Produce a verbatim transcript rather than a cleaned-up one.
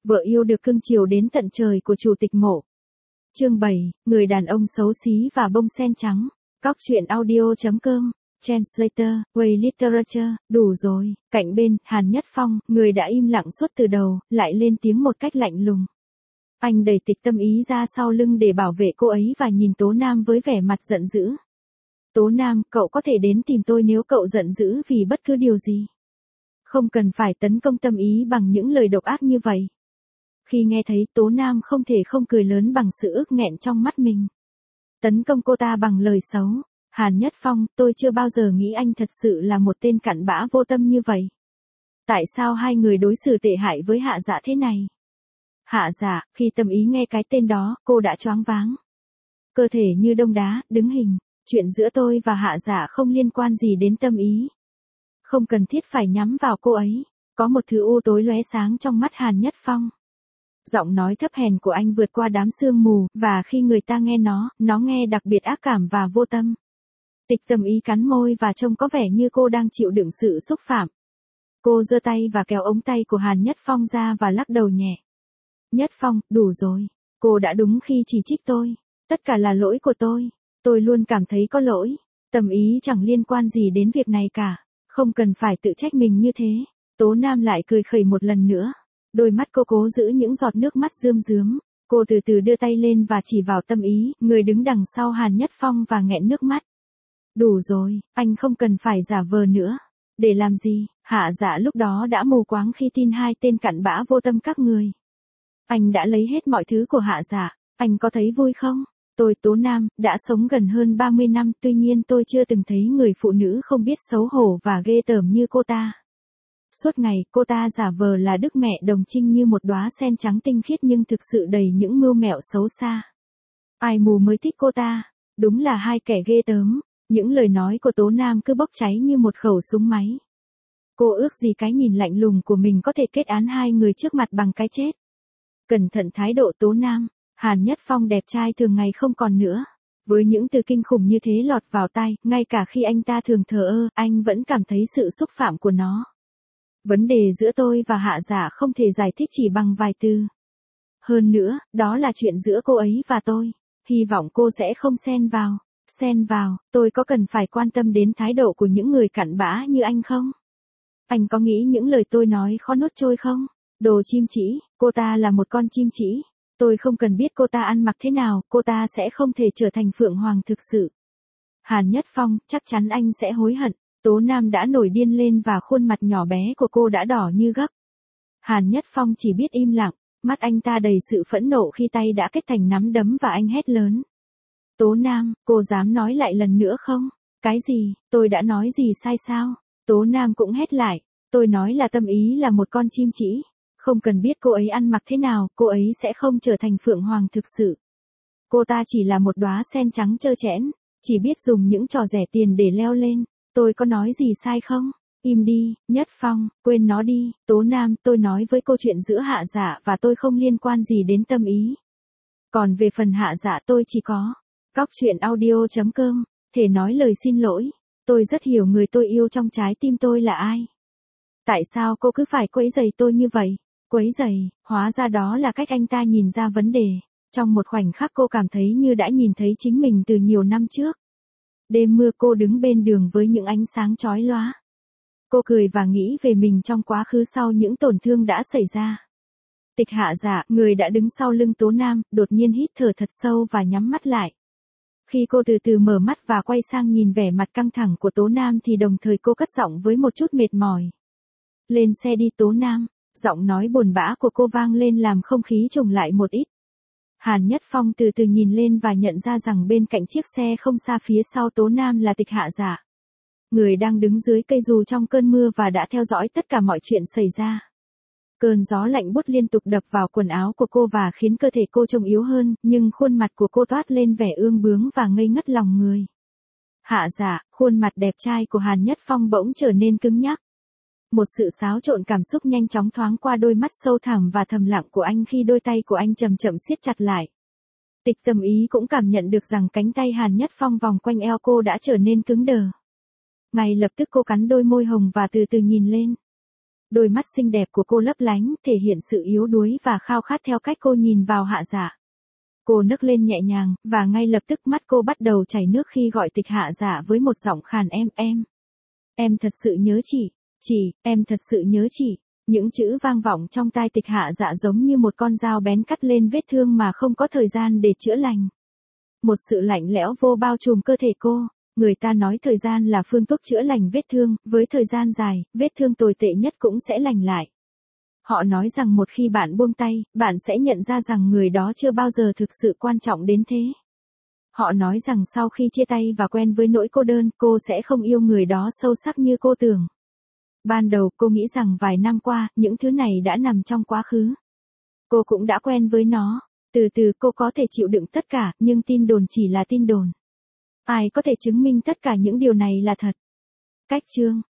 Vợ yêu được cưng chiều đến tận trời của chủ tịch Mộ. Chương bảy, người đàn ông xấu xí và bông sen trắng. Cóc truyện audio chấm com, Translator, Way Literature, đủ rồi. Cạnh bên, Hàn Nhất Phong, người đã im lặng suốt từ đầu, lại lên tiếng một cách lạnh lùng. Anh đẩy Tịch Tâm Ý ra sau lưng để bảo vệ cô ấy và nhìn Tố Nam với vẻ mặt giận dữ. Tố Nam, cậu có thể đến tìm tôi nếu cậu giận dữ vì bất cứ điều gì. Không cần phải tấn công Tâm Ý bằng những lời độc ác như vậy. Khi nghe thấy, Tố Nam không thể không cười lớn bằng sự ức nghẹn trong mắt mình. Tấn công cô ta bằng lời xấu. Hàn Nhất Phong, tôi chưa bao giờ nghĩ anh thật sự là một tên cặn bã vô tâm như vậy. Tại sao hai người đối xử tệ hại với Hạ Dạ thế này? Hạ Dạ, khi Tâm Ý nghe cái tên đó, cô đã choáng váng. Cơ thể như đông đá, đứng hình. Chuyện giữa tôi và Hạ Dạ không liên quan gì đến Tâm Ý. Không cần thiết phải nhắm vào cô ấy. Có một thứ u tối lóe sáng trong mắt Hàn Nhất Phong. Giọng nói thấp hèn của anh vượt qua đám sương mù, và khi người ta nghe nó, nó nghe đặc biệt ác cảm và vô tâm. Tịch Tâm Ý cắn môi và trông có vẻ như cô đang chịu đựng sự xúc phạm. Cô giơ tay và kéo ống tay của Hàn Nhất Phong ra và lắc đầu nhẹ. Nhất Phong, đủ rồi. Cô đã đúng khi chỉ trích tôi. Tất cả là lỗi của tôi. Tôi luôn cảm thấy có lỗi. Tâm Ý chẳng liên quan gì đến việc này cả. Không cần phải tự trách mình như thế. Tố Nam lại cười khẩy một lần nữa. Đôi mắt cô cố giữ những giọt nước mắt rơm rớm. Cô từ từ đưa tay lên và chỉ vào Tâm Ý, người đứng đằng sau Hàn Nhất Phong và nghẹn nước mắt. Đủ rồi, anh không cần phải giả vờ nữa. Để làm gì? Hạ Dạ lúc đó đã mù quáng khi tin hai tên cặn bã vô tâm các người. Anh đã lấy hết mọi thứ của Hạ Dạ, anh có thấy vui không? Tôi Tố Nam, đã sống gần hơn ba mươi năm, tuy nhiên tôi chưa từng thấy người phụ nữ không biết xấu hổ và ghê tởm như cô ta. Suốt ngày, cô ta giả vờ là Đức Mẹ Đồng Trinh như một đóa sen trắng tinh khiết nhưng thực sự đầy những mưu mẹo xấu xa. Ai mù mới thích cô ta, đúng là hai kẻ ghê tởm. Những lời nói của Tố Nam cứ bốc cháy như một khẩu súng máy. Cô ước gì cái nhìn lạnh lùng của mình có thể kết án hai người trước mặt bằng cái chết. Cẩn thận thái độ Tố Nam. Hàn Nhất Phong đẹp trai thường ngày không còn nữa. Với những từ kinh khủng như thế lọt vào tai, ngay cả khi anh ta thường thờ ơ, anh vẫn cảm thấy sự xúc phạm của nó. Vấn đề giữa tôi và Hạ Dạ không thể giải thích chỉ bằng vài từ. Hơn nữa, đó là chuyện giữa cô ấy và tôi. Hy vọng cô sẽ không xen vào. Xen vào, tôi có cần phải quan tâm đến thái độ của những người cặn bã như anh không? Anh có nghĩ những lời tôi nói khó nuốt trôi không? Đồ chim chỉ, cô ta là một con chim chỉ. Tôi không cần biết cô ta ăn mặc thế nào, cô ta sẽ không thể trở thành Phượng Hoàng thực sự. Hàn Nhất Phong, chắc chắn anh sẽ hối hận. Tố Nam đã nổi điên lên và khuôn mặt nhỏ bé của cô đã đỏ như gấc. Hàn Nhất Phong chỉ biết im lặng, mắt anh ta đầy sự phẫn nộ khi tay đã kết thành nắm đấm và anh hét lớn. Tố Nam, cô dám nói lại lần nữa không? Cái gì, tôi đã nói gì sai sao? Tố Nam cũng hét lại, tôi nói là Tâm Ý là một con chim chỉ. Không cần biết cô ấy ăn mặc thế nào, cô ấy sẽ không trở thành Phượng Hoàng thực sự. Cô ta chỉ là một đóa sen trắng trơ trẽn, chỉ biết dùng những trò rẻ tiền để leo lên. Tôi có nói gì sai không? Im đi, Nhất Phong, quên nó đi. Tố Nam, tôi nói với cô chuyện giữa Hạ Dạ và tôi không liên quan gì đến Tâm Ý. Còn về phần Hạ Dạ tôi chỉ có. Cóc truyện audio chấm com, thể nói lời xin lỗi. Tôi rất hiểu người tôi yêu trong trái tim tôi là ai. Tại sao cô cứ phải quấy rầy tôi như vậy? Quấy rầy, hóa ra đó là cách anh ta nhìn ra vấn đề. Trong một khoảnh khắc cô cảm thấy như đã nhìn thấy chính mình từ nhiều năm trước. Đêm mưa cô đứng bên đường với những ánh sáng chói lóa. Cô cười và nghĩ về mình trong quá khứ sau những tổn thương đã xảy ra. Tịch Hạ Dạ, người đã đứng sau lưng Tố Nam, đột nhiên hít thở thật sâu và nhắm mắt lại. Khi cô từ từ mở mắt và quay sang nhìn vẻ mặt căng thẳng của Tố Nam thì đồng thời cô cất giọng với một chút mệt mỏi. Lên xe đi Tố Nam. Giọng nói buồn bã của cô vang lên làm không khí trùng lại một ít. Hàn Nhất Phong từ từ nhìn lên và nhận ra rằng bên cạnh chiếc xe không xa phía sau Tố Nam là Tịch Hạ Dạ. Người đang đứng dưới cây dù trong cơn mưa và đã theo dõi tất cả mọi chuyện xảy ra. Cơn gió lạnh buốt liên tục đập vào quần áo của cô và khiến cơ thể cô trông yếu hơn, nhưng khuôn mặt của cô toát lên vẻ ương bướng và ngây ngất lòng người. Hạ Dạ, khuôn mặt đẹp trai của Hàn Nhất Phong bỗng trở nên cứng nhắc. Một sự xáo trộn cảm xúc nhanh chóng thoáng qua đôi mắt sâu thẳm và thầm lặng của anh khi đôi tay của anh chậm chậm siết chặt lại. Tịch Tâm Ý cũng cảm nhận được rằng cánh tay Hàn Nhất Phong vòng quanh eo cô đã trở nên cứng đờ. Ngay lập tức cô cắn đôi môi hồng và từ từ nhìn lên. Đôi mắt xinh đẹp của cô lấp lánh, thể hiện sự yếu đuối và khao khát theo cách cô nhìn vào Hạ Dạ. Cô nức lên nhẹ nhàng, và ngay lập tức mắt cô bắt đầu chảy nước khi gọi Tịch Hạ Dạ với một giọng khàn em em. Em thật sự nhớ chị, chị, em thật sự nhớ chị. Những chữ vang vọng trong tai Tịch Hạ Dạ giống như một con dao bén cắt lên vết thương mà không có thời gian để chữa lành. Một sự lạnh lẽo vô bao trùm cơ thể cô. Người ta nói thời gian là phương thuốc chữa lành vết thương, với thời gian dài, vết thương tồi tệ nhất cũng sẽ lành lại. Họ nói rằng một khi bạn buông tay, bạn sẽ nhận ra rằng người đó chưa bao giờ thực sự quan trọng đến thế. Họ nói rằng sau khi chia tay và quen với nỗi cô đơn, cô sẽ không yêu người đó sâu sắc như cô tưởng. Ban đầu cô nghĩ rằng vài năm qua, những thứ này đã nằm trong quá khứ. Cô cũng đã quen với nó. Từ từ cô có thể chịu đựng tất cả, nhưng tin đồn chỉ là tin đồn. Ai có thể chứng minh tất cả những điều này là thật? Cách chương